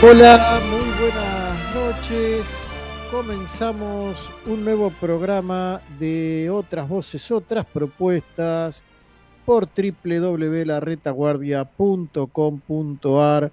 Hola, muy buenas noches. Comenzamos un nuevo programa de Otras Voces, Otras Propuestas por www.larretaguardia.com.ar,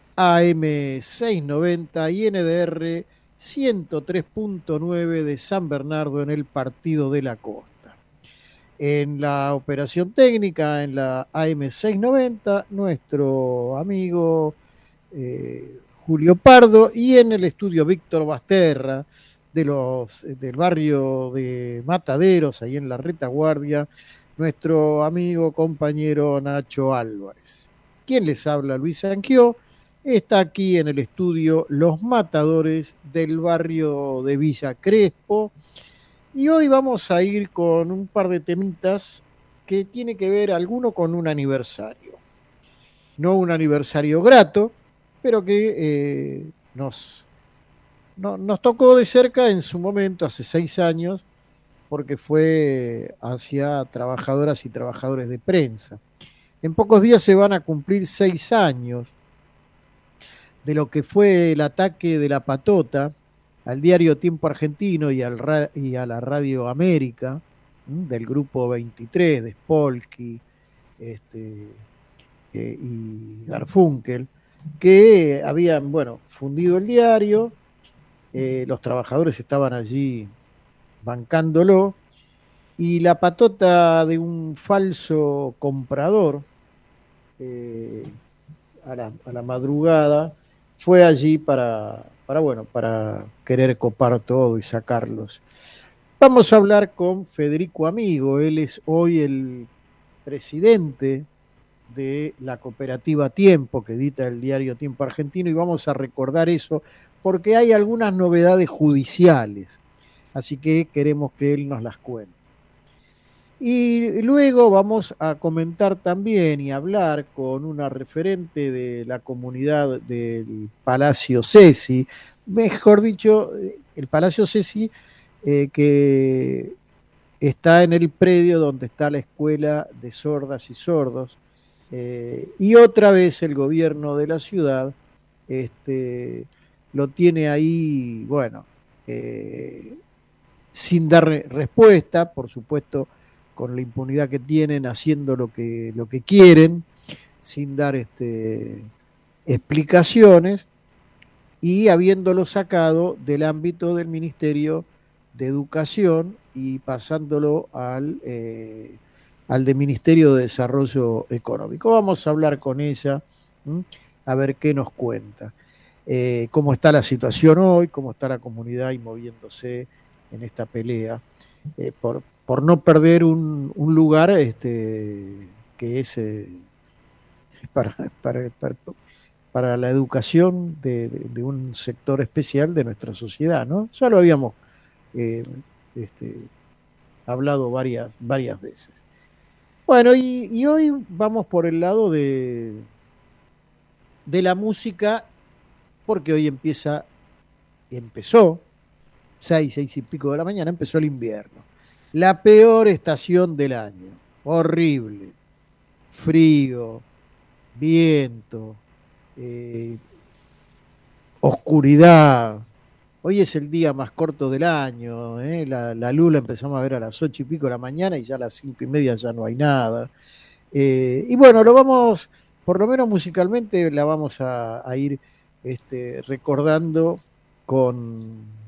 AM690 y NDR 103.9 de San Bernardo en el Partido de la Costa. En la operación técnica, en la AM690, nuestro amigo Julio Pardo, y en el estudio Víctor Basterra del barrio de Mataderos, ahí en la Retaguardia, nuestro amigo compañero Nacho Álvarez. Quien les habla, Luis Anquió, está aquí en el estudio Los Matadores del barrio de Villa Crespo, y hoy vamos a ir con un par de temitas que tiene que ver alguno con un aniversario. No un aniversario grato, pero que nos tocó de cerca en su momento, hace 6 años, porque fue hacia trabajadoras y trabajadores de prensa. En pocos días se van a cumplir 6 años de lo que fue el ataque de la patota al diario Tiempo Argentino y a la Radio América, del grupo 23, de Spolky y Garfunkel, que habían, fundido el diario. Los trabajadores estaban allí bancándolo, y la patota de un falso comprador, a la madrugada, fue allí para querer copar todo y sacarlos. Vamos a hablar con Federico Amigo. Él es hoy el presidente de la cooperativa Tiempo, que edita el diario Tiempo Argentino, y vamos a recordar eso porque hay algunas novedades judiciales, así que queremos que él nos las cuente. Y luego vamos a comentar también y hablar con una referente de la comunidad del Palacio Ceci, mejor dicho, el Palacio Ceci, que está en el predio donde está la Escuela de Sordas y Sordos, y otra vez el gobierno de la ciudad lo tiene ahí, sin dar respuesta, por supuesto, con la impunidad que tienen, haciendo lo que quieren, sin dar explicaciones, y habiéndolo sacado del ámbito del Ministerio de Educación y pasándolo al de Ministerio de Desarrollo Económico. Vamos a hablar con ella, a ver qué nos cuenta. Cómo está la situación hoy, cómo está la comunidad ahí moviéndose en esta pelea, por no perder un lugar que es para la educación de un sector especial de nuestra sociedad, ¿no? Ya lo habíamos hablado varias veces. Bueno, y hoy vamos por el lado de la música, porque hoy empezó, 6 y pico de la mañana, empezó el invierno. La peor estación del año, horrible, frío, viento, oscuridad. Hoy es el día más corto del año, la luz la empezamos a ver a las 8 y pico de la mañana y ya a las 5:30 ya no hay nada. Y bueno, por lo menos musicalmente, la vamos a ir recordando con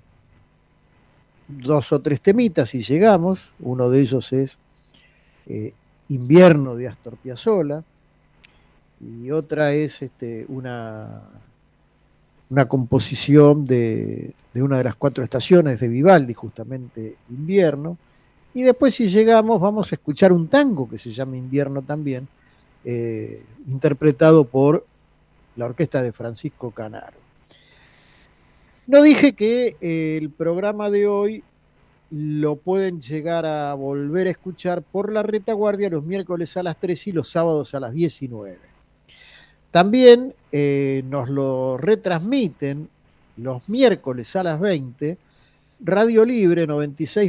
2 o 3 temitas y llegamos. Uno de ellos es Invierno de Astor Piazzolla, y otra es una composición de una de las 4 estaciones de Vivaldi, justamente Invierno. Y después, si llegamos, vamos a escuchar un tango que se llama Invierno también, interpretado por la orquesta de Francisco Canaro. No dije que el programa de hoy lo pueden llegar a volver a escuchar por la Retaguardia los miércoles a las 3 y los sábados a las 19. También nos lo retransmiten los miércoles a las 20, Radio Libre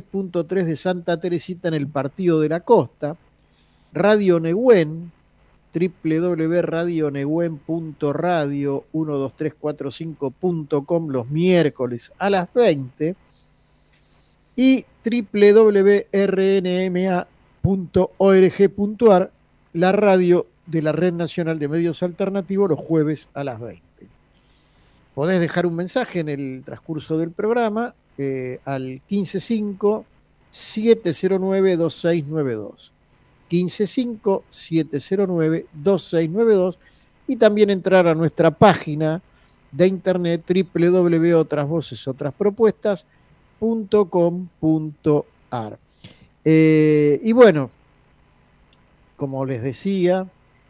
96.3 de Santa Teresita en el Partido de la Costa, Radio Nehuen www.radionehuen.radio 12345.com los miércoles a las 20 y www.rnma.org.ar, la radio de la Red Nacional de Medios Alternativos, los jueves a las 20. Podés dejar un mensaje en el transcurso del programa al 155-709-2692. 155-709-2692 y también entrar a nuestra página de internet www.otrasvocesotraspropuestas.com.ar. Y bueno, como les decía,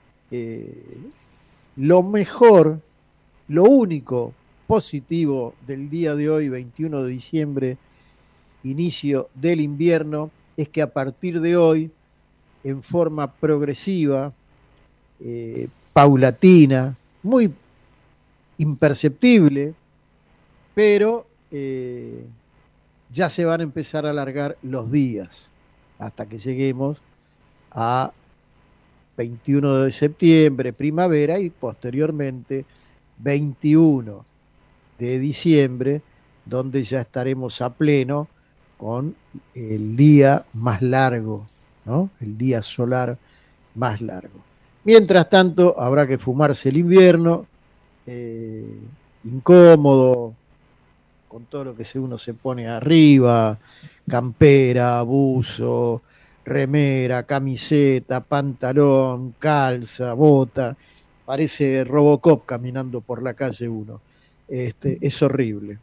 lo mejor, lo único positivo del día de hoy, 21 de diciembre, inicio del invierno, es que a partir de hoy, en forma progresiva, paulatina, muy imperceptible, pero ya se van a empezar a alargar los días hasta que lleguemos a 21 de septiembre, primavera, y posteriormente 21 de diciembre, donde ya estaremos a pleno con el día más largo, ¿no? El día solar más largo. Mientras tanto, habrá que fumarse el invierno, incómodo, con todo lo que uno se pone arriba, campera, buzo, remera, camiseta, pantalón, calza, bota. Parece Robocop caminando por la calle uno. Es horrible.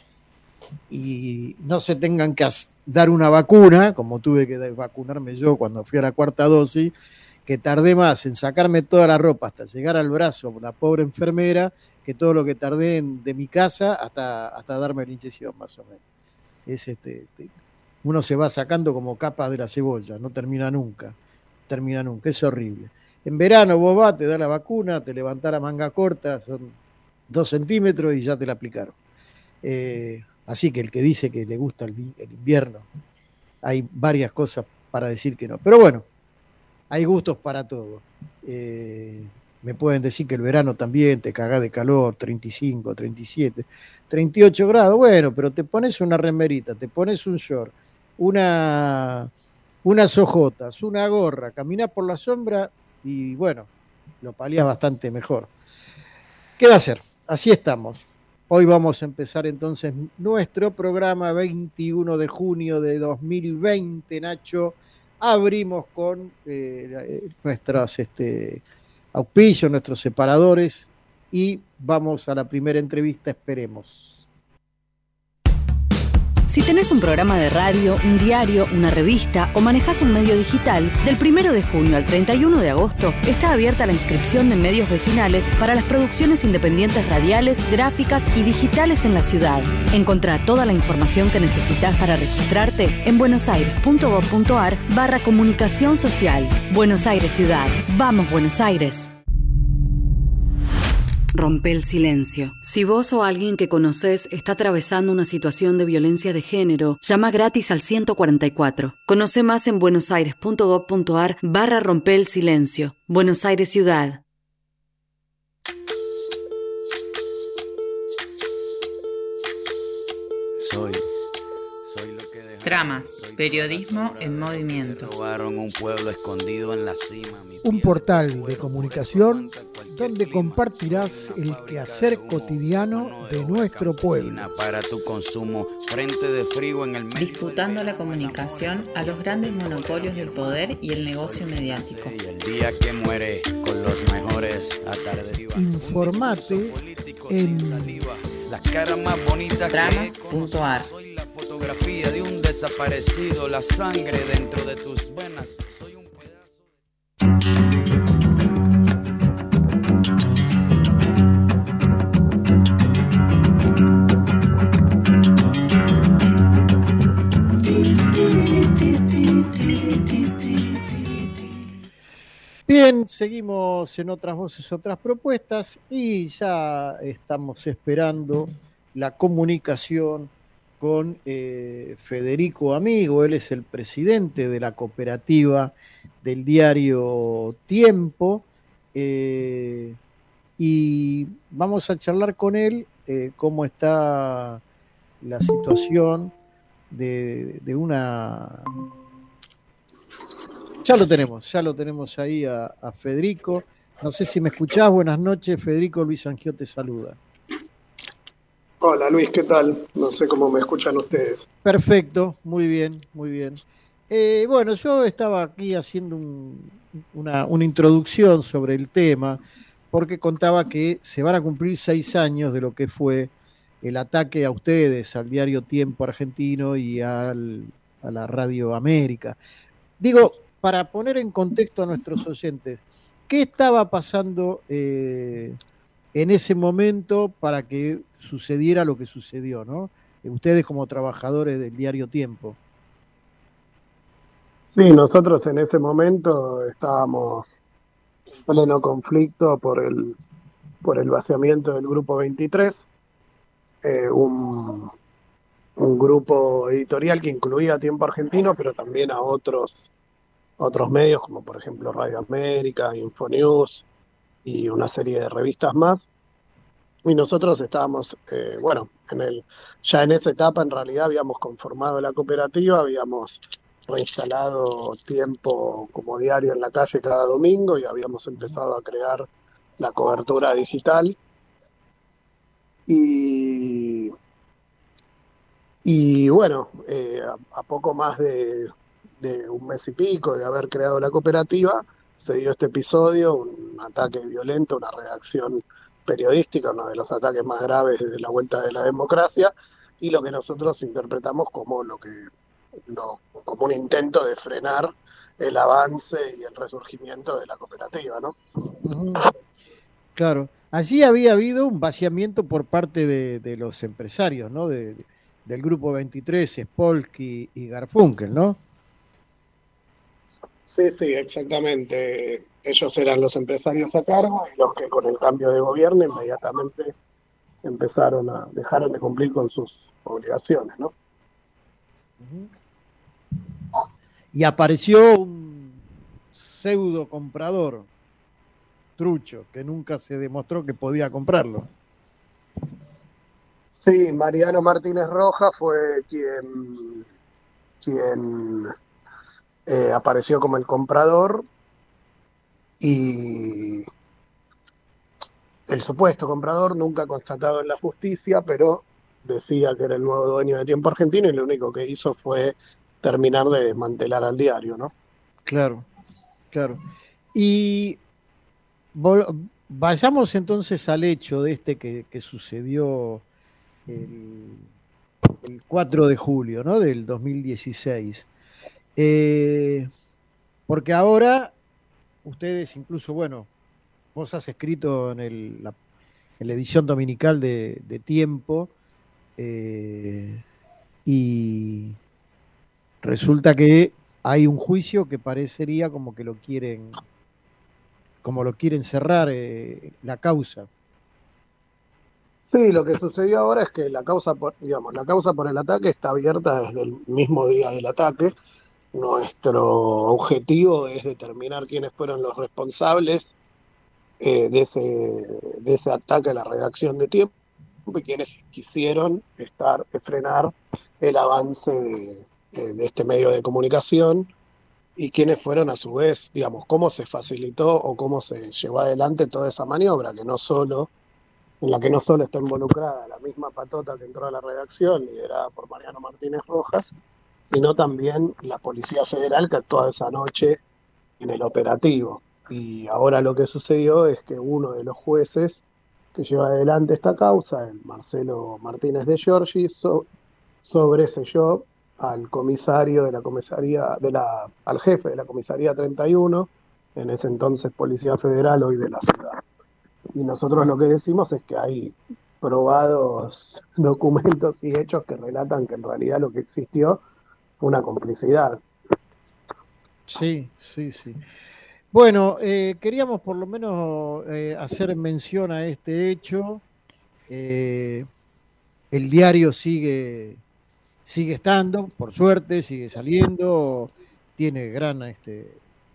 Y no se tengan que dar una vacuna, como tuve que vacunarme yo cuando fui a la 4ª dosis, que tardé más en sacarme toda la ropa hasta llegar al brazo, la pobre enfermera, que todo lo que tardé de mi casa hasta darme la inyección, más o menos. Uno se va sacando como capas de la cebolla, no termina nunca, es horrible. En verano vos vas, te da la vacuna, te levantás la manga corta, son 2 centímetros y ya te la aplicaron. Así que el que dice que le gusta el invierno, hay varias cosas para decir que no. Pero bueno, hay gustos para todo. Me pueden decir que el verano también te cagás de calor, 35, 37, 38 grados. Bueno, pero te pones una remerita, te pones un short, unas hojotas, una gorra, caminás por la sombra y bueno, lo paliás bastante mejor. ¿Qué va a hacer? Así estamos. Hoy vamos a empezar entonces nuestro programa 21 de junio de 2020, Nacho. Abrimos con nuestros auspicios, nuestros separadores, y vamos a la primera entrevista, esperemos. Si tenés un programa de radio, un diario, una revista o manejás un medio digital, del 1 de junio al 31 de agosto está abierta la inscripción de medios vecinales para las producciones independientes radiales, gráficas y digitales en la ciudad. Encontrá toda la información que necesitas para registrarte en buenosaires.gov.ar/comunicación social. Buenos Aires Ciudad. ¡Vamos, Buenos Aires! Rompe el silencio. Si vos o alguien que conocés está atravesando una situación de violencia de género, llama gratis al 144. Conoce más en buenosaires.gov.ar/rompe el silencio. Buenos Aires Ciudad. Soy lo que Tramas, periodismo en movimiento. Un pueblo escondido en la cima. Un portal de comunicación donde compartirás el quehacer cotidiano de nuestro pueblo. Para tu consumo, frente de frío en el medio. Disputando la comunicación a los grandes monopolios del poder y el negocio mediático. Y el día que muere con los mejores atardecidos. Informate en las caras más bonitas. Tramas.ar. Soy la fotografía de un desaparecido, la sangre dentro de tus venas. Soy un pedazo Bien, seguimos en Otras Voces, Otras Propuestas, y ya estamos esperando la comunicación con Federico Amigo. Él es el presidente de la cooperativa del diario Tiempo, y vamos a charlar con él cómo está la situación de una... Ya lo tenemos ahí a Federico. No sé si me escuchás. Buenas noches, Federico. Luis Angio te saluda. Hola Luis, ¿qué tal? No sé cómo me escuchan ustedes. Perfecto, muy bien, muy bien. Bueno, yo estaba aquí haciendo una introducción sobre el tema, porque contaba que se van a cumplir 6 años de lo que fue el ataque a ustedes, al diario Tiempo Argentino y a la Radio América. Digo, para poner en contexto a nuestros oyentes, ¿qué estaba pasando en ese momento para que sucediera lo que sucedió, ¿no? Ustedes como trabajadores del diario Tiempo. Sí, nosotros en ese momento estábamos en pleno conflicto por el vaciamiento del Grupo 23, un grupo editorial que incluía a Tiempo Argentino, pero también a otros medios, como por ejemplo Radio América, Infonews y una serie de revistas más. Y nosotros estábamos, ya en esa etapa en realidad habíamos conformado la cooperativa, habíamos reinstalado Tiempo como diario en la calle cada domingo y habíamos empezado a crear la cobertura digital. Y bueno, a poco más de un mes y pico de haber creado la cooperativa, se dio este episodio, un ataque violento, una reacción periodística, uno de los ataques más graves desde la vuelta de la democracia, y lo que nosotros interpretamos como como un intento de frenar el avance y el resurgimiento de la cooperativa, ¿no? Claro, allí había habido un vaciamiento por parte de los empresarios, ¿no? Del Grupo 23, Spolky y Garfunkel, ¿no? Sí, exactamente. Ellos eran los empresarios a cargo y los que con el cambio de gobierno inmediatamente dejaron de cumplir con sus obligaciones, ¿no? Y apareció un pseudo comprador, trucho, que nunca se demostró que podía comprarlo. Sí, Mariano Martínez Rojas fue quien apareció como el comprador, y el supuesto comprador, nunca constatado en la justicia, pero decía que era el nuevo dueño de Tiempo Argentino, y lo único que hizo fue terminar de desmantelar al diario, ¿no? Claro. Y vayamos entonces al hecho de que sucedió el 4 de julio, ¿no? Del 2016. Porque ahora ustedes incluso, bueno, vos has escrito en la edición dominical de Tiempo, y resulta que hay un juicio que parecería como que lo quieren cerrar la causa. Sí, lo que sucedió ahora es que la causa por el ataque está abierta desde el mismo día del ataque. Nuestro objetivo es determinar quiénes fueron los responsables de ese ataque a la redacción de Tiempo y quienes quisieron frenar el avance de este medio de comunicación, y quienes fueron a su vez, digamos, cómo se facilitó o cómo se llevó adelante toda esa maniobra, en la que no solo está involucrada la misma patota que entró a la redacción, liderada por Mariano Martínez Rojas, sino también la Policía Federal que actuó esa noche en el operativo. Y ahora lo que sucedió es que uno de los jueces que lleva adelante esta causa, el Marcelo Martínez de Giorgi, sobreseyó al comisario de la comisaría, al jefe de la comisaría 31, en ese entonces Policía Federal, hoy de la ciudad. Y nosotros lo que decimos es que hay probados documentos y hechos que relatan que en realidad lo que existió fue una complicidad. Sí. Bueno, queríamos por lo menos hacer mención a este hecho. El diario sigue estando, por suerte, sigue saliendo, tiene gran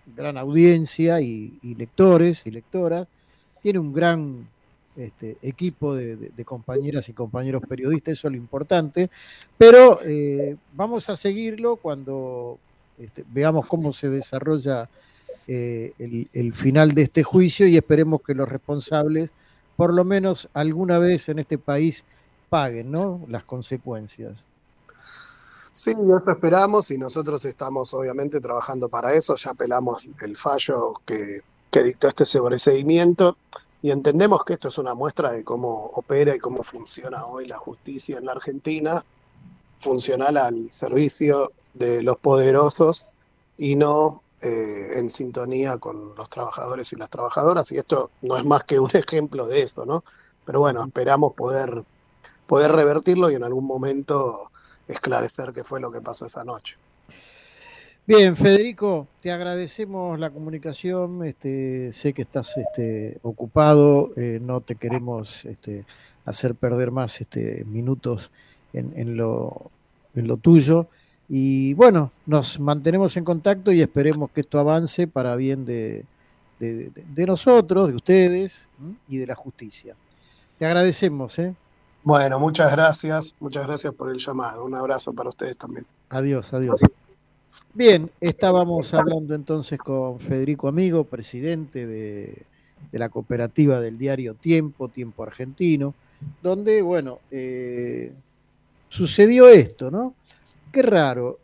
gran audiencia y lectores y lectoras, tiene un gran equipo de compañeras y compañeros periodistas, eso es lo importante, pero vamos a seguirlo cuando veamos cómo se desarrolla el final de este juicio y esperemos que los responsables, por lo menos alguna vez en este país, paguen, ¿no?, las consecuencias. Sí, eso esperamos y nosotros estamos obviamente trabajando para eso. Ya apelamos el fallo que dictó este sobreseimiento y entendemos que esto es una muestra de cómo opera y cómo funciona hoy la justicia en la Argentina, funcional al servicio de los poderosos y no en sintonía con los trabajadores y las trabajadoras. Y esto no es más que un ejemplo de eso, ¿no? Pero bueno, esperamos poder revertirlo y en algún momento esclarecer qué fue lo que pasó esa noche. Bien, Federico, te agradecemos la comunicación, sé que estás ocupado, no te queremos hacer perder más minutos en lo tuyo, y bueno, nos mantenemos en contacto y esperemos que esto avance para bien de nosotros, de ustedes y de la justicia. Te agradecemos. Bueno, muchas gracias por el llamado. Un abrazo para ustedes también. Adiós, adiós. Bien, estábamos hablando entonces con Federico Amigo, presidente de la cooperativa del diario Tiempo, Tiempo Argentino, donde, bueno, sucedió esto, ¿no? Qué raro.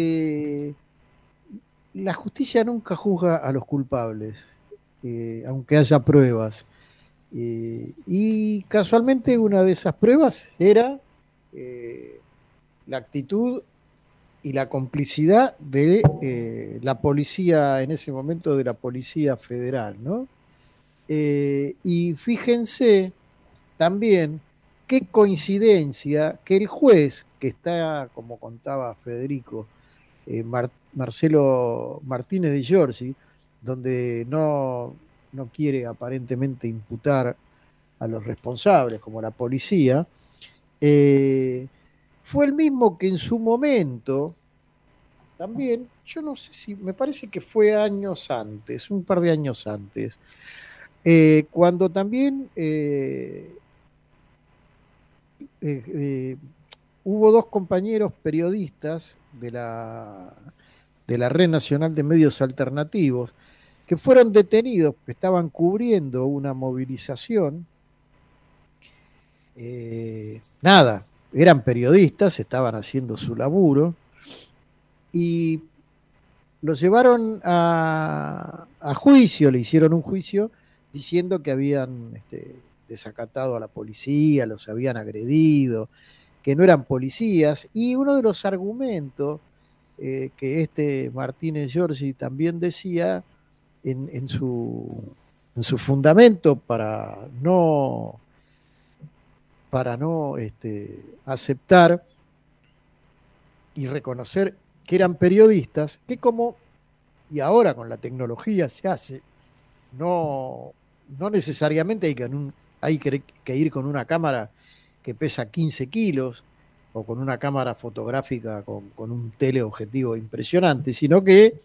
La justicia nunca juzga a los culpables, aunque haya pruebas. Y casualmente una de esas pruebas era la actitud y la complicidad de la policía, en ese momento de la Policía Federal, ¿no? Y fíjense también qué coincidencia que el juez, que está, como contaba Federico, Marcelo Martínez de Giorgi, donde no quiere aparentemente imputar a los responsables, como la policía, fue el mismo que en su momento, también, yo no sé si, me parece que fue años antes, un par de años antes, cuando también hubo dos compañeros periodistas de la Red Nacional de Medios Alternativos que fueron detenidos, que estaban cubriendo una movilización. Nada, eran periodistas, estaban haciendo su laburo y los llevaron a juicio, le hicieron un juicio diciendo que habían desacatado a la policía, los habían agredido, que no eran policías, y uno de los argumentos que Martínez Giorgi también decía en su fundamento para no aceptar y reconocer que eran periodistas, que como, y ahora con la tecnología se hace, no necesariamente hay que ir con una cámara que pesa 15 kilos o con una cámara fotográfica con un teleobjetivo impresionante, sino que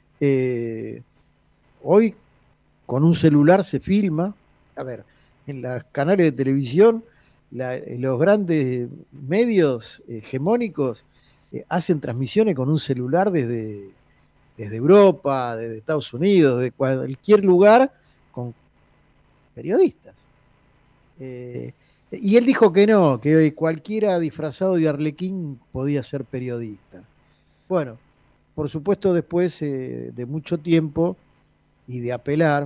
hoy con un celular se filma. A ver, en los canales de televisión, los grandes medios hegemónicos hacen transmisiones con un celular desde Europa, desde Estados Unidos, de cualquier lugar, con periodistas. Y él dijo que no, que cualquiera disfrazado de Arlequín podía ser periodista. Bueno, por supuesto, después de mucho tiempo y de apelar,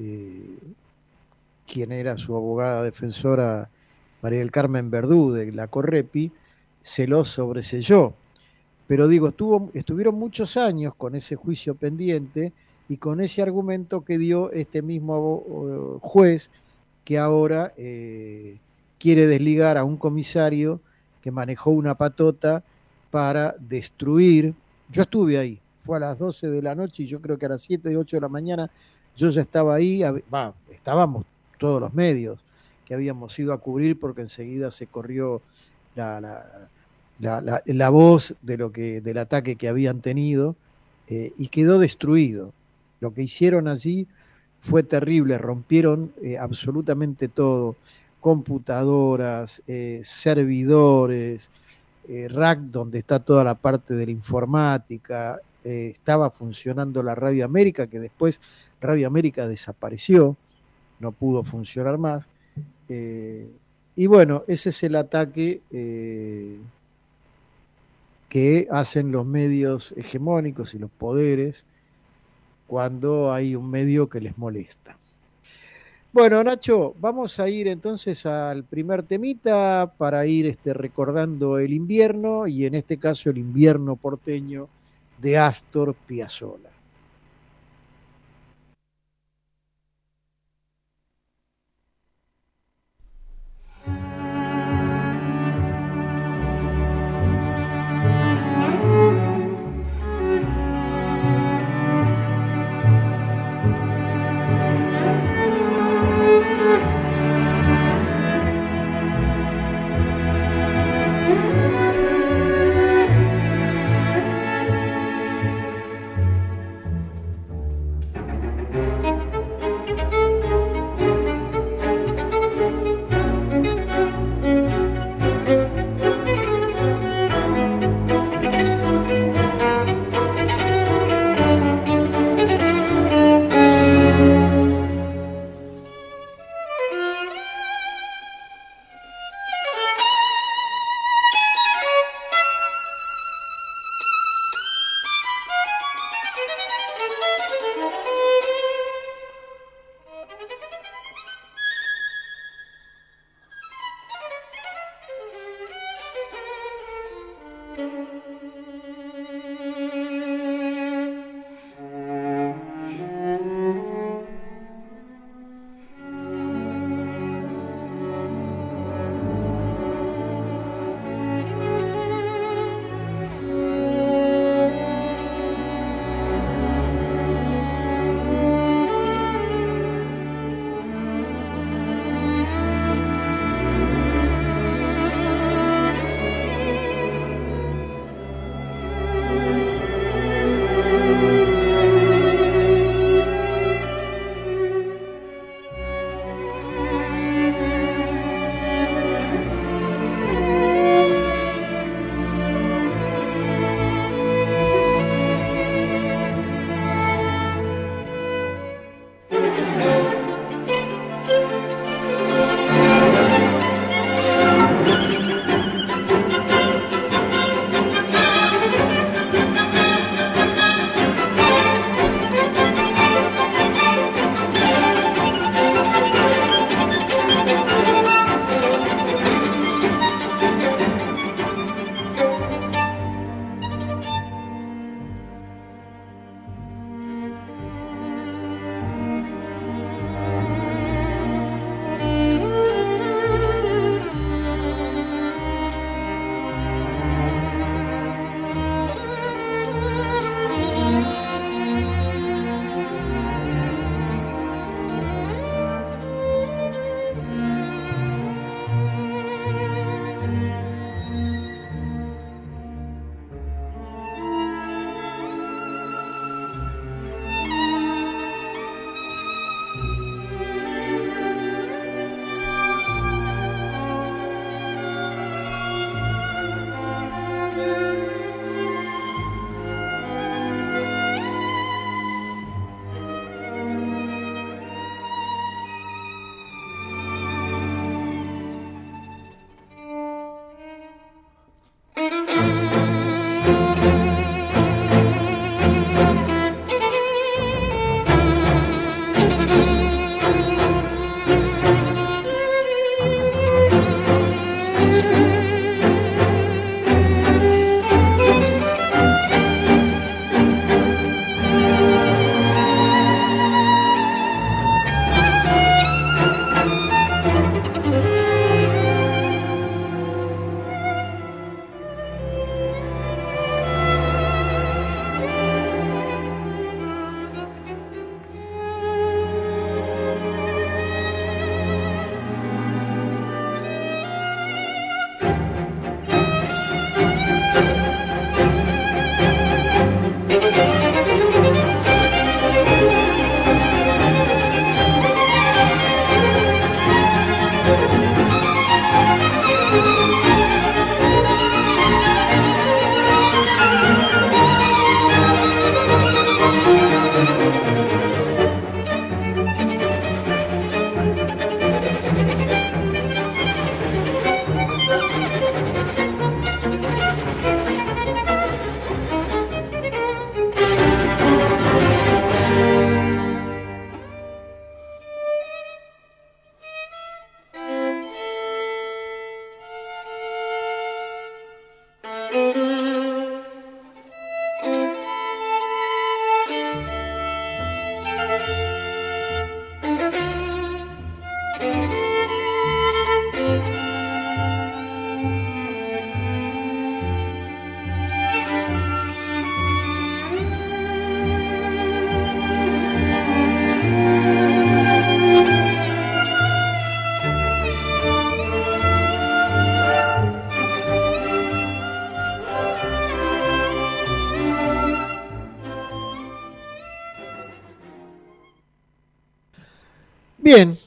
quien era su abogada defensora, María del Carmen Verdú, de la Correpi, se lo sobreselló. Pero digo, estuvieron muchos años con ese juicio pendiente y con ese argumento que dio este mismo juez, que ahora quiere desligar a un comisario que manejó una patota para destruir. Yo estuve ahí, fue a las 12 de la noche y yo creo que a las 7, 8 de la mañana yo ya estaba ahí, estábamos todos los medios que habíamos ido a cubrir, porque enseguida se corrió la voz del ataque que habían tenido, y quedó destruido. Lo que hicieron allí fue terrible, rompieron absolutamente todo, computadoras, servidores, rack donde está toda la parte de la informática, estaba funcionando la Radio América, que después Radio América desapareció, no pudo funcionar más. Y bueno, ese es el ataque que hacen los medios hegemónicos y los poderes cuando hay un medio que les molesta. Bueno, Nacho, vamos a ir entonces al primer temita para ir recordando el invierno, y en este caso el invierno porteño de Astor Piazzolla.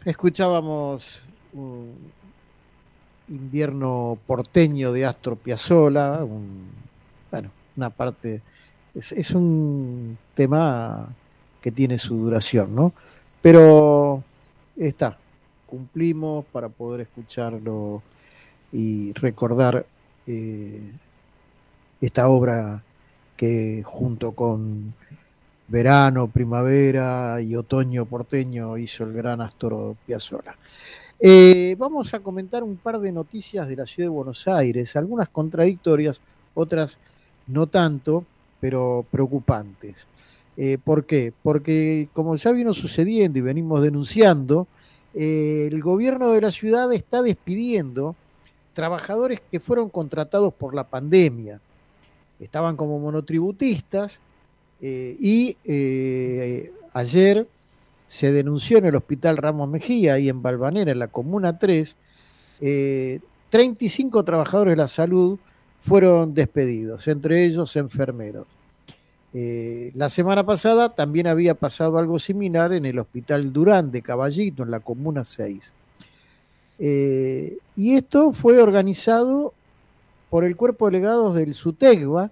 Escuchábamos un Invierno porteño de Astor Piazzolla, una parte, es un tema que tiene su duración, ¿no? Pero cumplimos para poder escucharlo y recordar esta obra que junto con Verano, Primavera y Otoño porteño hizo el gran Astor Piazzolla. Vamos a comentar un par de noticias de la ciudad de Buenos Aires, algunas contradictorias, otras no tanto, pero preocupantes. ¿Por qué? Porque como ya vino sucediendo y venimos denunciando, el gobierno de la ciudad está despidiendo trabajadores que fueron contratados por la pandemia. Estaban como monotributistas y ayer se denunció en el Hospital Ramos Mejía, ahí en Balvanera, en la Comuna 3, 35 trabajadores de la salud fueron despedidos, entre ellos enfermeros. La semana pasada también había pasado algo similar en el Hospital Durán de Caballito, en la Comuna 6. Y esto fue organizado por el Cuerpo de Delegados del SUTECBA,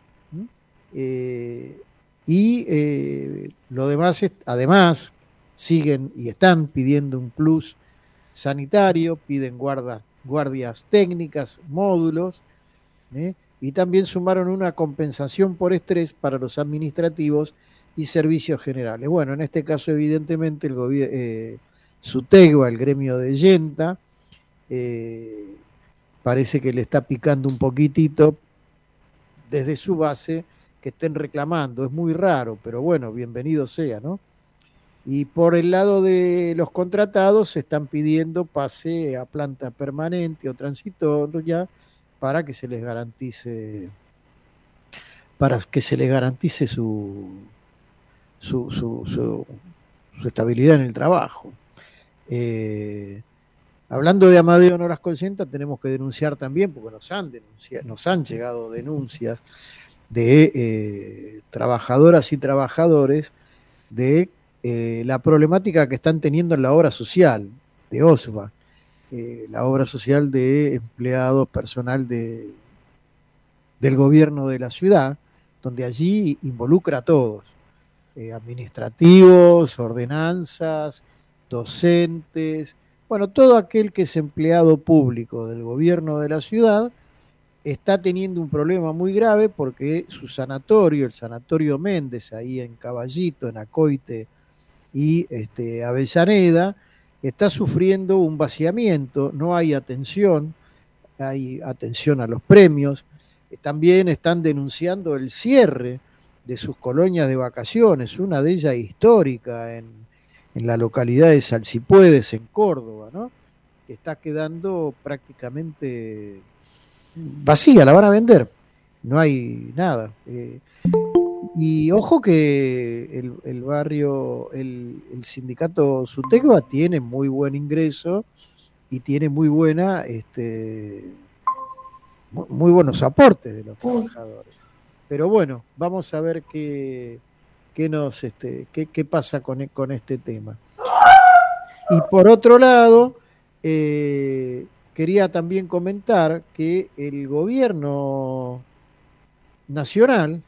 lo demás, además, siguen y están pidiendo un plus sanitario, piden guardias técnicas, módulos, y también sumaron una compensación por estrés para los administrativos y servicios generales. Bueno, en este caso, evidentemente, el SUTECBA, el gremio de Yenta, parece que le está picando un poquitito desde su base que estén reclamando. Es muy raro, pero bueno, bienvenido sea, ¿no? Y por el lado de los contratados se están pidiendo pase a planta permanente o transitoria para que se les garantice su estabilidad en el trabajo. Hablando de Amadeo Noras Colcenta, tenemos que denunciar también, porque nos han llegado denuncias de trabajadoras y trabajadores de la problemática que están teniendo en la obra social de OSBA, la obra social de empleados, personal del gobierno de la ciudad, donde allí involucra a todos, administrativos, ordenanzas, docentes, bueno, todo aquel que es empleado público del gobierno de la ciudad está teniendo un problema muy grave porque su sanatorio, el Sanatorio Méndez, ahí en Caballito, en Acoite y Avellaneda, está sufriendo un vaciamiento, no hay atención a los premios, también están denunciando el cierre de sus colonias de vacaciones, una de ellas histórica en la localidad de Salsipuedes, en Córdoba, ¿no? Que está quedando prácticamente vacía, la van a vender, no hay nada. Y ojo que el barrio, el sindicato SUTECBA tiene muy buen ingreso y tiene muy buenos aportes de los trabajadores. Pero bueno, vamos a ver qué pasa con este tema. Y por otro lado, quería también comentar que el gobierno nacional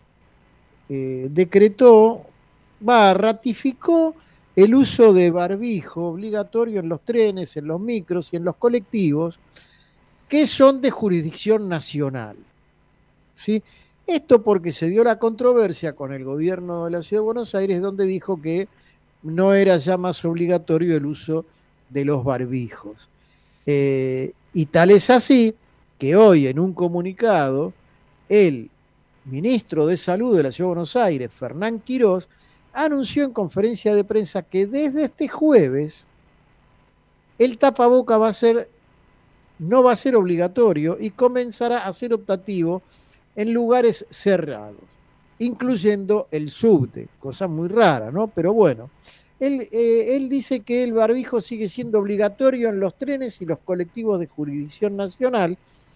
ratificó el uso de barbijo obligatorio en los trenes, en los micros y en los colectivos que son de jurisdicción nacional. ¿Sí? Esto porque se dio la controversia con el gobierno de la Ciudad de Buenos Aires, donde dijo que no era ya más obligatorio el uso de los barbijos. Y tal es así que hoy en un comunicado el ministro de Salud de la Ciudad de Buenos Aires, Fernán Quirós, anunció en conferencia de prensa que desde este jueves el tapaboca no va a ser obligatorio y comenzará a ser optativo en lugares cerrados, incluyendo el subte, cosa muy rara, ¿no? Pero bueno, él dice que el barbijo sigue siendo obligatorio en los trenes y los colectivos de jurisdicción nacional,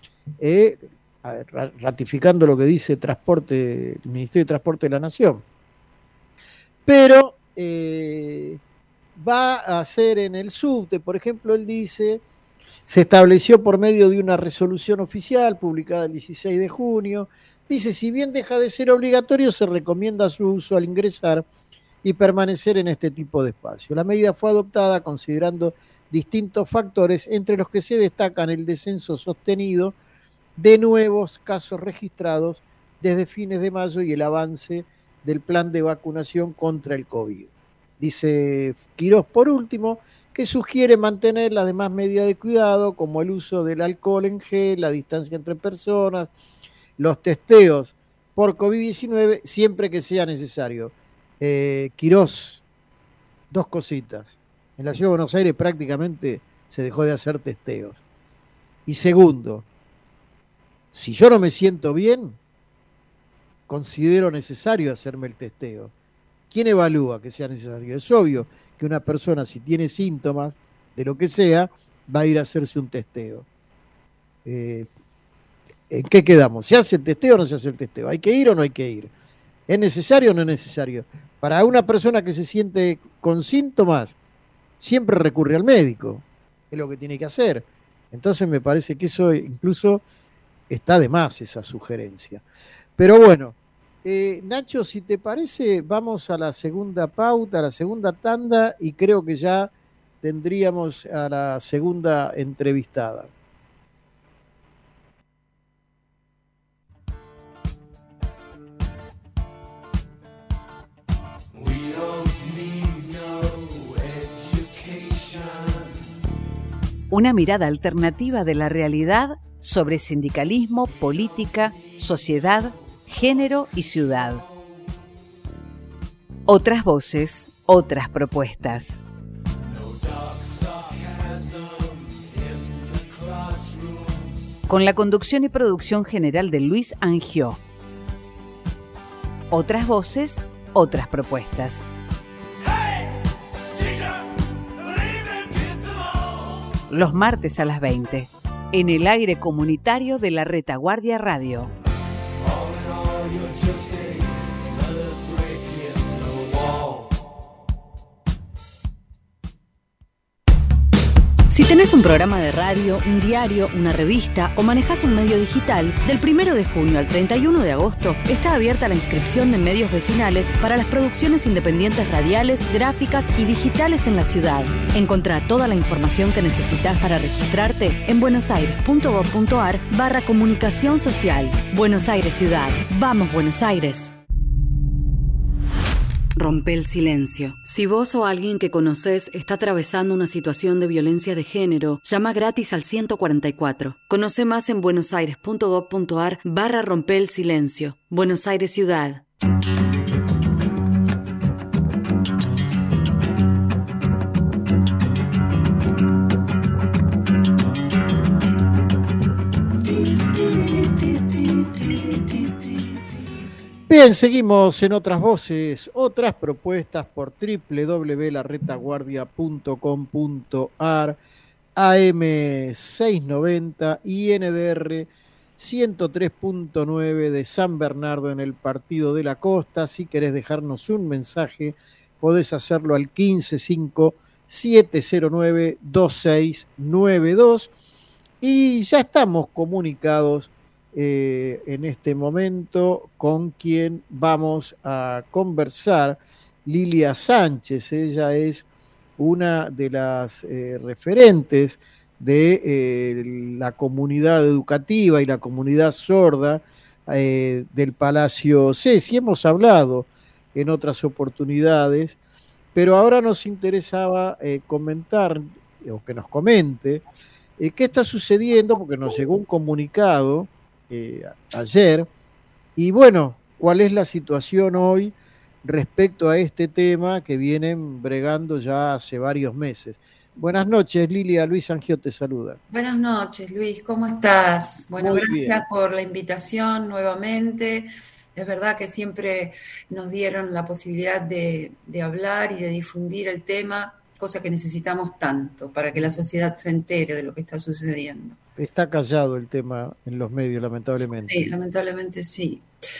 ratificando lo que dice el Ministerio de Transporte de la Nación. Pero va a hacer en el subte. Por ejemplo, él dice, se estableció por medio de una resolución oficial publicada el 16 de junio, dice, si bien deja de ser obligatorio, se recomienda su uso al ingresar y permanecer en este tipo de espacio. La medida fue adoptada considerando distintos factores, entre los que se destacan el descenso sostenido de nuevos casos registrados desde fines de mayo y el avance del plan de vacunación contra el COVID. Dice Quirós, por último, que sugiere mantener las demás medidas de cuidado, como el uso del alcohol en gel, la distancia entre personas, los testeos por COVID-19, siempre que sea necesario. Quirós, dos cositas. En la Ciudad de Buenos Aires prácticamente se dejó de hacer testeos. Y segundo, si yo no me siento bien, considero necesario hacerme el testeo. ¿Quién evalúa que sea necesario? Es obvio que una persona, si tiene síntomas de lo que sea, va a ir a hacerse un testeo. ¿En qué quedamos? ¿Se hace el testeo o no se hace el testeo? ¿Hay que ir o no hay que ir? ¿Es necesario o no es necesario? Para una persona que se siente con síntomas, siempre recurre al médico. Es lo que tiene que hacer. Entonces me parece que eso incluso está de más, esa sugerencia. Pero bueno, Nacho, si te parece, vamos a la segunda pauta, a la segunda tanda, y creo que ya tendríamos a la segunda entrevistada. Una mirada alternativa de la realidad sobre sindicalismo, política, sociedad, género y ciudad. Otras voces, otras propuestas. Con la conducción y producción general de Luis Angió. Otras voces, otras propuestas. Los martes a las 20, en el aire comunitario de la Retaguardia Radio. Si tenés un programa de radio, un diario, una revista o manejás un medio digital, del 1 de junio al 31 de agosto está abierta la inscripción de medios vecinales para las producciones independientes radiales, gráficas y digitales en la ciudad. Encontrá toda la información que necesitas para registrarte en buenosaires.gov.ar/comunicación social. Buenos Aires Ciudad. ¡Vamos, Buenos Aires! Rompe el silencio. Si vos o alguien que conocés está atravesando una situación de violencia de género, llama gratis al 144. Conoce más en buenosaires.gov.ar/rompe el silencio. Buenos Aires Ciudad. Bien, seguimos en Otras Voces, otras propuestas por www.laretaguardia.com.ar, AM690 y NDR 103.9 de San Bernardo en el Partido de la Costa. Si querés dejarnos un mensaje, podés hacerlo al 155-709-2692. Y ya estamos comunicados en este momento con quien vamos a conversar, Lilia Sánchez. Ella es una de las referentes de la comunidad educativa y la comunidad sorda del Palacio Ceci. Hemos hablado en otras oportunidades, pero ahora nos interesaba comentar, o que nos comente, qué está sucediendo, porque nos llegó un comunicado ayer, y bueno, cuál es la situación hoy respecto a este tema que vienen bregando ya hace varios meses. Buenas noches, Lilia. Luis Angió te saluda. Buenas noches, Luis. ¿Cómo estás? Bueno, Muy gracias bien. por la invitación nuevamente. Es verdad que siempre nos dieron la posibilidad de hablar y de difundir el tema, cosa que necesitamos tanto para que la sociedad se entere de lo que está sucediendo. Está callado el tema en los medios, lamentablemente. Sí, lamentablemente sí.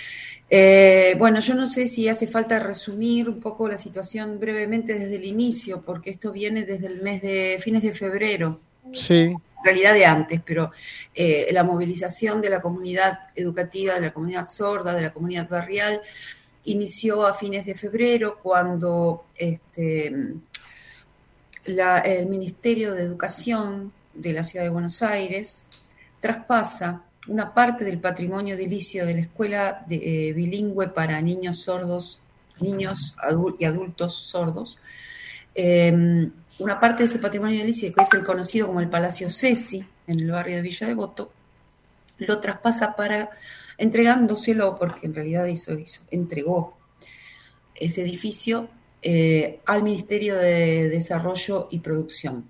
Bueno, yo no sé si hace falta resumir un poco la situación brevemente desde el inicio, porque esto viene desde el mes de fines de febrero. Sí. En realidad de antes, pero la movilización de la comunidad educativa, de la comunidad sorda, de la comunidad barrial, inició a fines de febrero cuando el Ministerio de Educación de la Ciudad de Buenos Aires traspasa una parte del patrimonio edilicio de la escuela bilingüe para niños sordos, niños y adultos sordos. Una parte de ese patrimonio edilicio, que es el conocido como el Palacio Ceci, en el barrio de Villa Devoto, lo traspasa entregándoselo, porque en realidad entregó ese edificio al Ministerio de Desarrollo y Producción.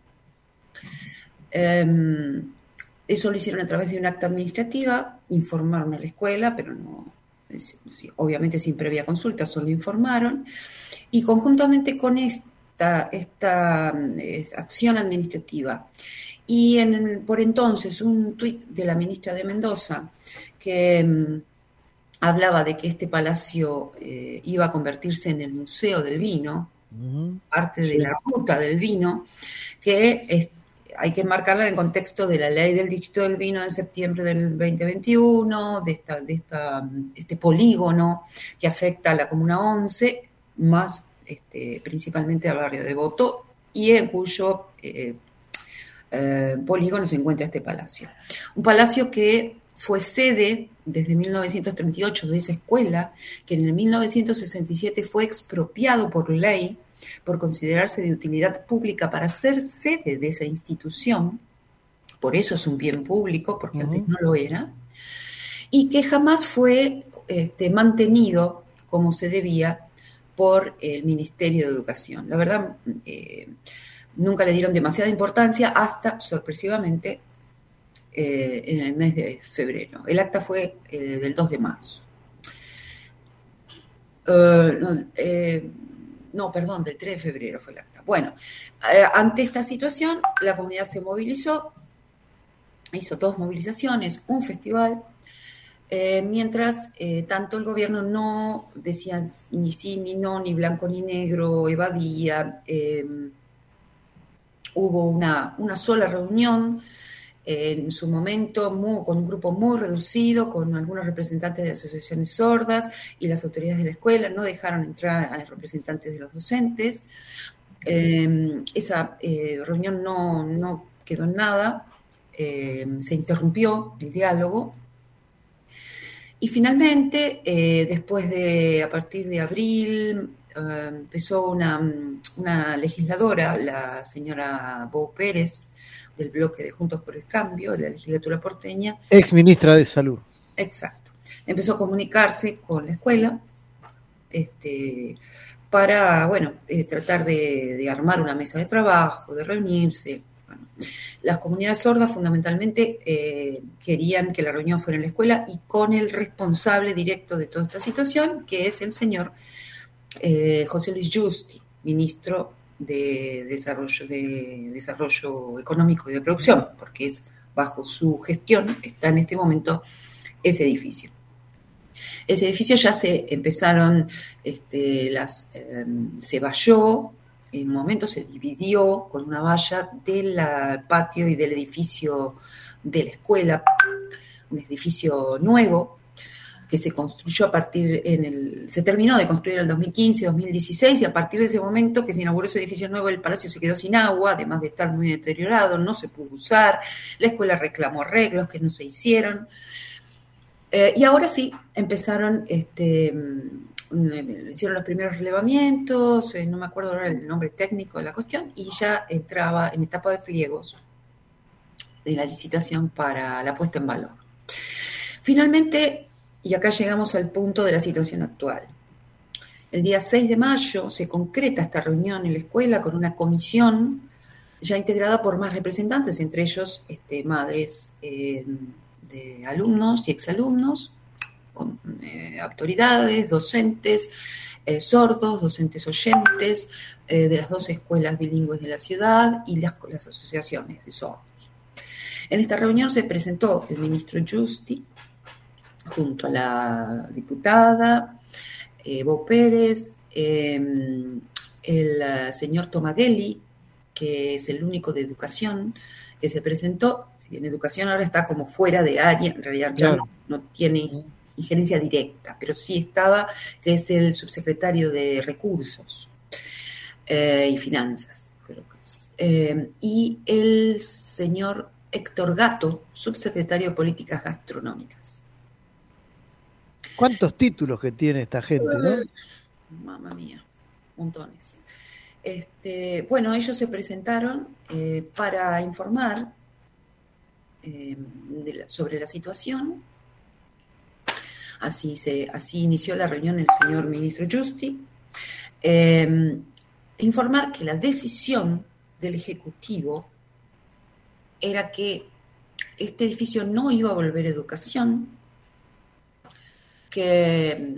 Eso lo hicieron a través de un acta administrativa, informaron a la escuela, pero no, obviamente sin previa consulta, solo informaron, y conjuntamente con esta acción administrativa y por entonces un tuit de la ministra de Mendoza que hablaba de que este palacio iba a convertirse en el Museo del Vino, parte de la ruta del vino, que hay que marcarla en el contexto de la ley del Distrito del Vino de septiembre del 2021, de este polígono que afecta a la Comuna 11, más principalmente al barrio de Devoto, y en cuyo polígono se encuentra este palacio. Un palacio que fue sede desde 1938 de esa escuela, que en el 1967 fue expropiado por ley por considerarse de utilidad pública para ser sede de esa institución, por eso es un bien público, porque antes no lo era, y que jamás fue mantenido como se debía por el Ministerio de Educación. La verdad, nunca le dieron demasiada importancia hasta, sorpresivamente, en el mes de febrero. El acta fue del 2 de marzo. Del 3 de febrero fue el acta. Bueno, ante esta situación, la comunidad se movilizó, hizo 2 movilizaciones, un festival, mientras tanto el gobierno no decía ni sí ni no, ni blanco ni negro, evadía. Hubo una sola reunión en su momento con un grupo muy reducido, con algunos representantes de asociaciones sordas y las autoridades de la escuela. No dejaron entrar a representantes de los docentes. Esa reunión no quedó en nada, se interrumpió el diálogo. Y finalmente, a partir de abril, empezó una legisladora, la señora Bo Pérez, del bloque de Juntos por el Cambio, de la legislatura porteña. Ex ministra de Salud. Exacto. Empezó a comunicarse con la escuela para, tratar de armar una mesa de trabajo, de reunirse. Bueno, las comunidades sordas fundamentalmente querían que la reunión fuera en la escuela y con el responsable directo de toda esta situación, que es el señor José Luis Giusti, ministro de desarrollo económico y de producción, porque es bajo su gestión, está en este momento ese edificio. Ese edificio ya se empezaron, se valló, en un momento se dividió con una valla del patio y del edificio de la escuela, un edificio nuevo, que se construyó se terminó de construir en el 2015, 2016, y a partir de ese momento que se inauguró ese edificio nuevo, el palacio se quedó sin agua, además de estar muy deteriorado, no se pudo usar, la escuela reclamó arreglos que no se hicieron, y ahora sí, empezaron, hicieron los primeros relevamientos, no me acuerdo ahora el nombre técnico de la cuestión, y ya entraba en etapa de pliegos de la licitación para la puesta en valor. Finalmente, y acá llegamos al punto de la situación actual. El día 6 de mayo se concreta esta reunión en la escuela con una comisión ya integrada por más representantes, entre ellos madres de alumnos y exalumnos, con autoridades, docentes sordos, docentes oyentes de las 2 escuelas bilingües de la ciudad y las asociaciones de sordos. En esta reunión se presentó el ministro Giusti, junto a la diputada Bo Pérez, el señor Tomagelli, que es el único de educación que se presentó. Si bien educación ahora está como fuera de área, en realidad ya no tiene injerencia directa, pero sí estaba, que es el subsecretario de Recursos y Finanzas, creo que es. Y el señor Héctor Gato, subsecretario de Políticas Gastronómicas. ¿Cuántos títulos que tiene esta gente, no? Mamma mía, montones. Bueno, ellos se presentaron para informar sobre la situación. Así inició la reunión el señor ministro Giusti. Informar que la decisión del Ejecutivo era que este edificio no iba a volver a educación, que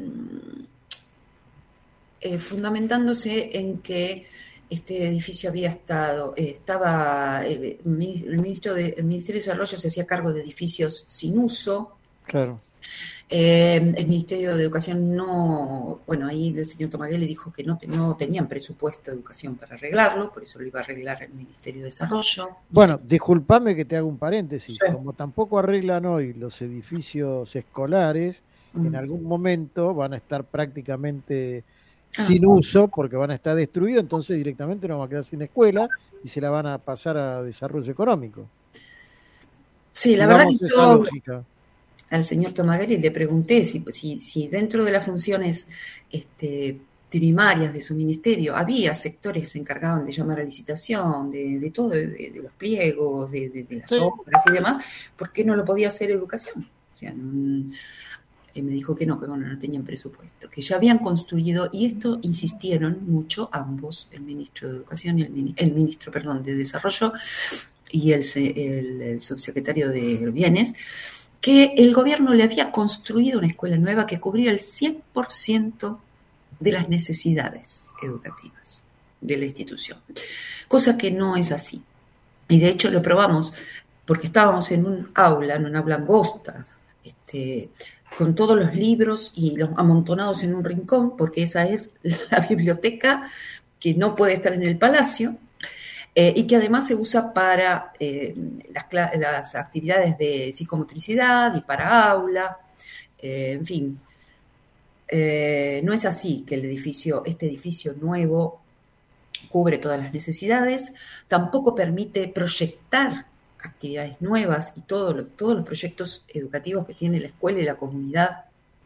fundamentándose en que este edificio estaba el Ministerio de Desarrollo se hacía cargo de edificios sin uso. Claro. El Ministerio de Educación ahí el señor Tomagelli dijo que no tenían presupuesto de educación para arreglarlo, por eso lo iba a arreglar el Ministerio de Desarrollo. Bueno, discúlpame que te haga un paréntesis. Sí. Como tampoco arreglan hoy los edificios escolares, en algún momento van a estar prácticamente sin uso porque van a estar destruidos, entonces directamente nos va a quedar sin escuela y se la van a pasar a desarrollo económico. Sí, la verdad que yo al señor Tomagelli le pregunté si dentro de las funciones primarias de su ministerio había sectores que se encargaban de llamar a licitación, de todo, de los pliegos, de las obras y demás, ¿por qué no lo podía hacer educación? O sea, me dijo que no tenían presupuesto, que ya habían construido, y esto insistieron mucho ambos, el ministro de Educación y el ministro de Desarrollo y el subsecretario de Bienes, que el gobierno le había construido una escuela nueva que cubría el 100% de las necesidades educativas de la institución, cosa que no es así. Y de hecho lo probamos porque estábamos en un aula angosta, con todos los libros y los amontonados en un rincón, porque esa es la biblioteca que no puede estar en el palacio, y que además se usa para las actividades de psicomotricidad y para aula, en fin. No es así que este edificio nuevo cubre todas las necesidades, tampoco permite proyectar actividades nuevas y todos los proyectos educativos que tiene la escuela y la comunidad,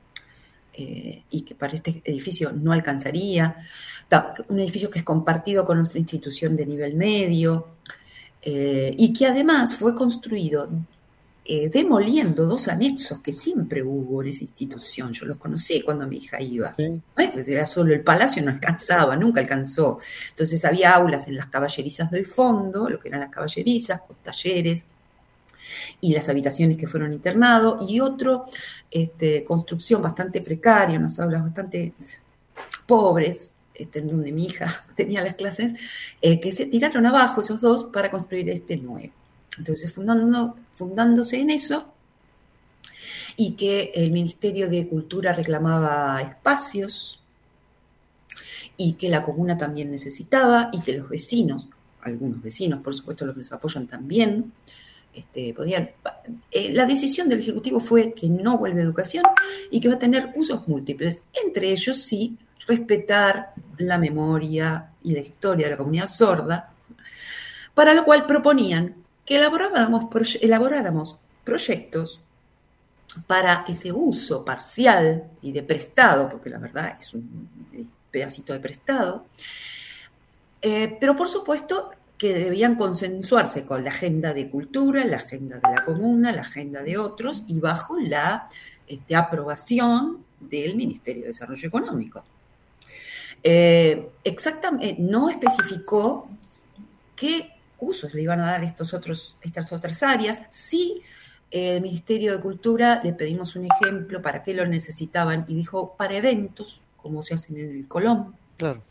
y que para este edificio no alcanzaría. Un edificio que es compartido con nuestra institución de nivel medio, y que además fue construido demoliendo 2 anexos que siempre hubo en esa institución. Yo los conocí cuando mi hija iba. Sí. Pues era solo el palacio, no alcanzaba, nunca alcanzó. Entonces había aulas en las caballerizas del fondo, lo que eran las caballerizas, con talleres, y las habitaciones que fueron internados, y construcción bastante precaria, unas aulas bastante pobres, en donde mi hija tenía las clases, que se tiraron abajo esos 2 para construir este nuevo. Entonces, fundándose en eso, y que el Ministerio de Cultura reclamaba espacios, y que la comuna también necesitaba, y que los vecinos, algunos vecinos, por supuesto, los que nos apoyan también, podían. La decisión del Ejecutivo fue que no vuelve a educación y que va a tener usos múltiples, entre ellos sí respetar la memoria y la historia de la comunidad sorda, para lo cual proponían que elaboráramos proyectos para ese uso parcial y de prestado, porque la verdad es un pedacito de prestado, pero por supuesto que debían consensuarse con la agenda de cultura, la agenda de la comuna, la agenda de otros, y bajo la aprobación del Ministerio de Desarrollo Económico. Exactamente, no especificó qué usos le iban a dar estas otras áreas. Sí, el Ministerio de Cultura le pedimos un ejemplo para qué lo necesitaban, y dijo para eventos, como se hacen en el Colón. Claro.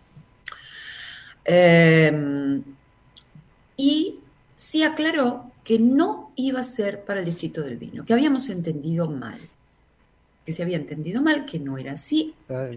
Y sí aclaró que no iba a ser para el Distrito del Vino, que habíamos entendido mal. que se había entendido mal, que no era así.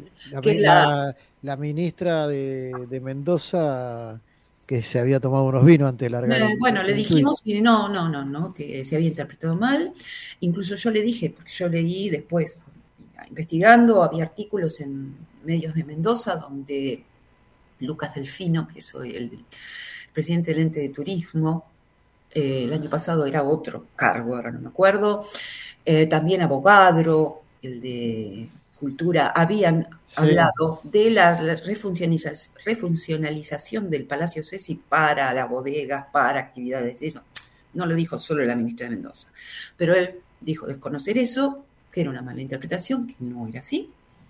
La ministra de Mendoza, que se había tomado unos vinos antes de largar. Bueno, le dijimos y no, que se había interpretado mal. Incluso yo le dije, porque yo leí después, investigando, había artículos en medios de Mendoza donde Lucas Delfino, que soy el presidente del ente de turismo, el año pasado era otro cargo, ahora no me acuerdo, también Abogadro, el de Cultura, habían hablado de la refuncionalización del Palacio Ceci para las bodegas, para actividades de eso. No lo dijo solo la ministra de Mendoza, pero él dijo desconocer eso, que era una mala interpretación, que no era así,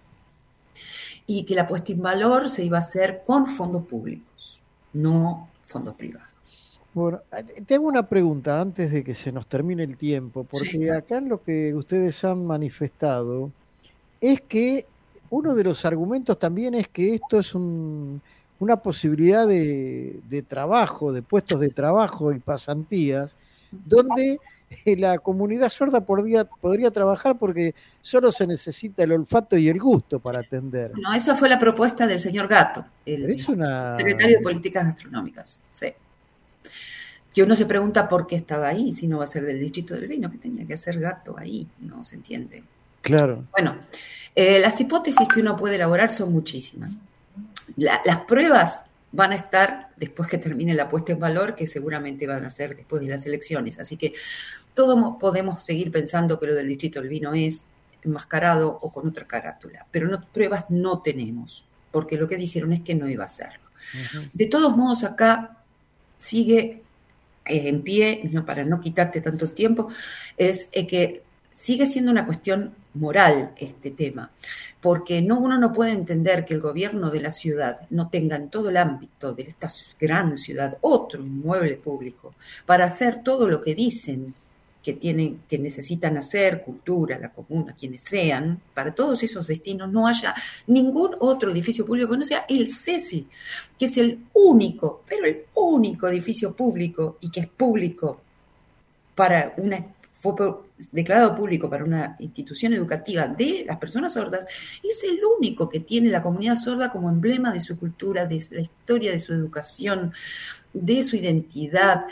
y que la puesta en valor se iba a hacer con fondos públicos, no fondos privados. Bueno, te hago una pregunta antes de que se nos termine el tiempo, porque acá lo que ustedes han manifestado es que uno de los argumentos también es que esto es una posibilidad de trabajo, de puestos de trabajo y pasantías, donde la comunidad sorda podría trabajar porque solo se necesita el olfato y el gusto para atender. No, esa fue la propuesta del señor Gatto, el secretario de Políticas Gastronómicas. Sí. Que uno se pregunta por qué estaba ahí, si no va a ser del Distrito del Vino, que tenía que hacer Gatto ahí, no se entiende. Claro. Bueno, las hipótesis que uno puede elaborar son muchísimas. Las pruebas van a estar después que termine la puesta en valor, que seguramente van a ser después de las elecciones. Así que todos podemos seguir pensando que lo del Distrito del Vino es enmascarado o con otra carátula, pero pruebas no tenemos, porque lo que dijeron es que no iba a serlo. Uh-huh. De todos modos, acá sigue en pie, para no quitarte tanto tiempo, es que sigue siendo una cuestión moral este tema, porque uno no puede entender que el gobierno de la ciudad no tenga en todo el ámbito de esta gran ciudad otro inmueble público para hacer todo lo que dicen que necesitan hacer, cultura, la comuna, quienes sean, para todos esos destinos no haya ningún otro edificio público que no sea el Ceci, que es el único, pero el único edificio público y que es público para fue declarado público para una institución educativa de las personas sordas, es el único que tiene la comunidad sorda como emblema de su cultura, de la historia de su educación, de su identidad.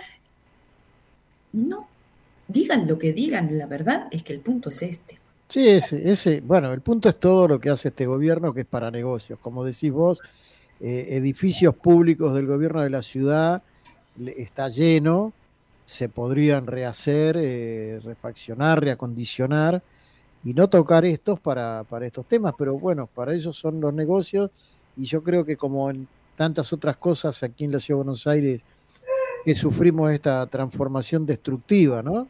No, digan lo que digan, la verdad es que el punto es este. Sí, bueno, el punto es todo lo que hace este gobierno, que es para negocios. Como decís vos, edificios públicos del gobierno de la ciudad está lleno, se podrían rehacer, refaccionar, reacondicionar y no tocar estos para estos temas, pero bueno, para ellos son los negocios y yo creo que como en tantas otras cosas aquí en la Ciudad de Buenos Aires que sufrimos esta transformación destructiva, ¿no?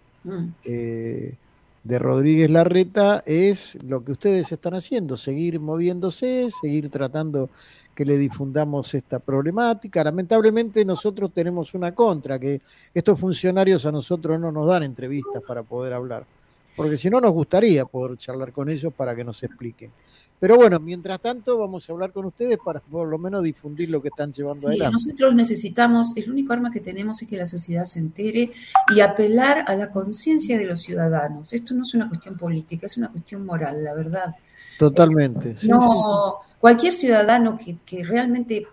De Rodríguez Larreta, es lo que ustedes están haciendo, seguir moviéndose, seguir tratando que le difundamos esta problemática. Lamentablemente nosotros tenemos una contra, que estos funcionarios a nosotros no nos dan entrevistas para poder hablar, porque si no nos gustaría poder charlar con ellos para que nos expliquen. Pero bueno, mientras tanto vamos a hablar con ustedes para por lo menos difundir lo que están llevando adelante. Nosotros necesitamos, el único arma que tenemos es que la sociedad se entere y apelar a la conciencia de los ciudadanos. Esto no es una cuestión política, es una cuestión moral, la verdad. Totalmente. Sí. Cualquier ciudadano que realmente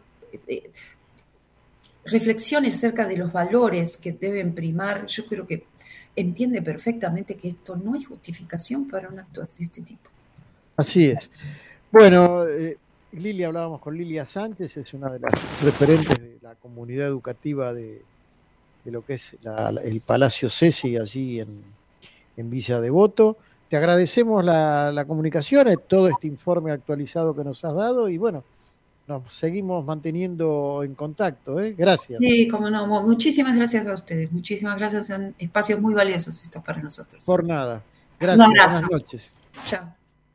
reflexione acerca de los valores que deben primar, yo creo que entiende perfectamente que esto no hay justificación para un acto de este tipo. Así es. Bueno, Lilia, hablábamos con Lilia Sánchez, es una de las referentes de la comunidad educativa de lo que es el Palacio Ceci allí en Villa Devoto. Te agradecemos la comunicación, todo este informe actualizado que nos has dado y bueno, nos seguimos manteniendo en contacto. Gracias. Sí, como no, muchísimas gracias a ustedes, muchísimas gracias, son espacios muy valiosos estos para nosotros. Por nada. Gracias, un abrazo. Buenas noches. Chao.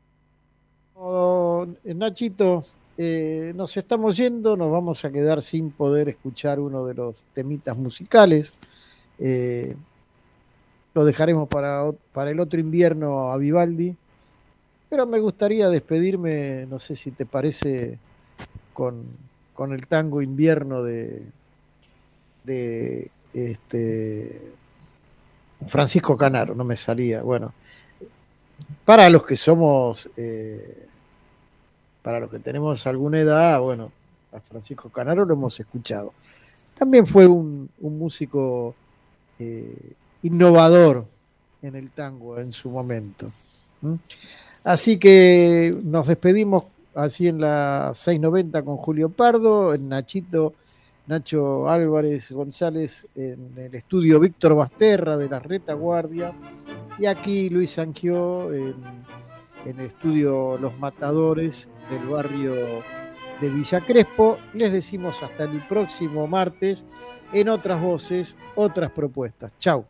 Nachito, nos estamos yendo, nos vamos a quedar sin poder escuchar uno de los temitas musicales. Lo dejaremos para el otro invierno a Vivaldi, pero me gustaría despedirme, no sé si te parece, con el tango Invierno de Francisco Canaro, no me salía, bueno. para los que somos, para los que tenemos alguna edad, bueno, a Francisco Canaro lo hemos escuchado. También fue un músico innovador en el tango en su momento. Así que nos despedimos así en la 690 con Julio Pardo, en Nacho Álvarez González, en el estudio Víctor Basterra de la Retaguardia, y aquí Luis Angió en el estudio Los Matadores del barrio de Villa Crespo. Les decimos hasta el próximo martes en otras voces, otras propuestas. Chau.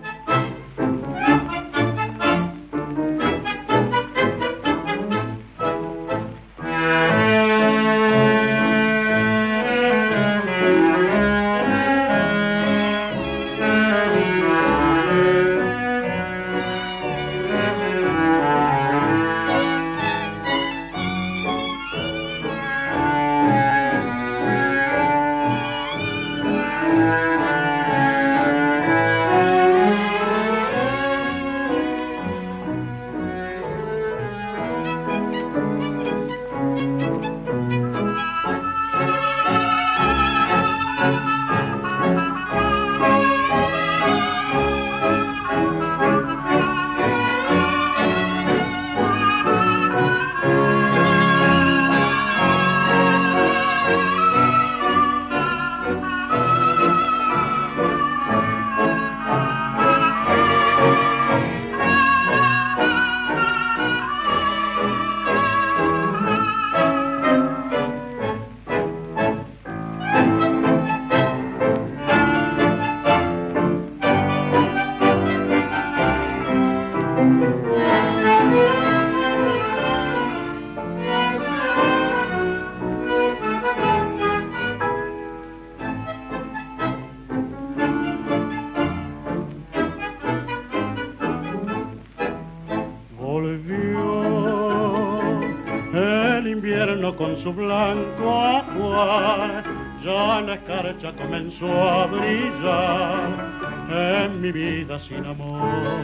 Con su blanco ajuar, ya la escarcha comenzó a brillar en mi vida sin amor.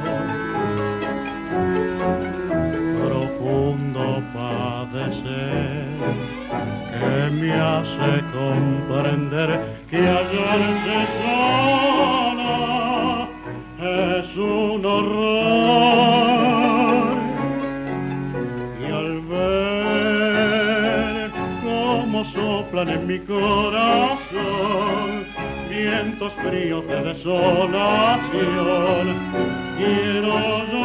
Profundo padecer que me hace comprender que hallarse sola es un horror. Y al ver cómo soplan en mi corazón vientos fríos de desolación, quiero yo